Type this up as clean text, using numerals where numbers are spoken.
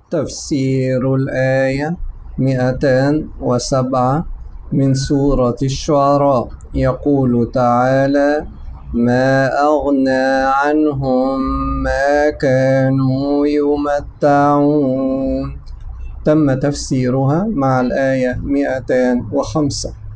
تفسير الآية 207 من سورة الشعراء. يقول تعالى: ما أغنى عنهم ما كانوا يمتعون. تم تفسيرها مع الآية 205.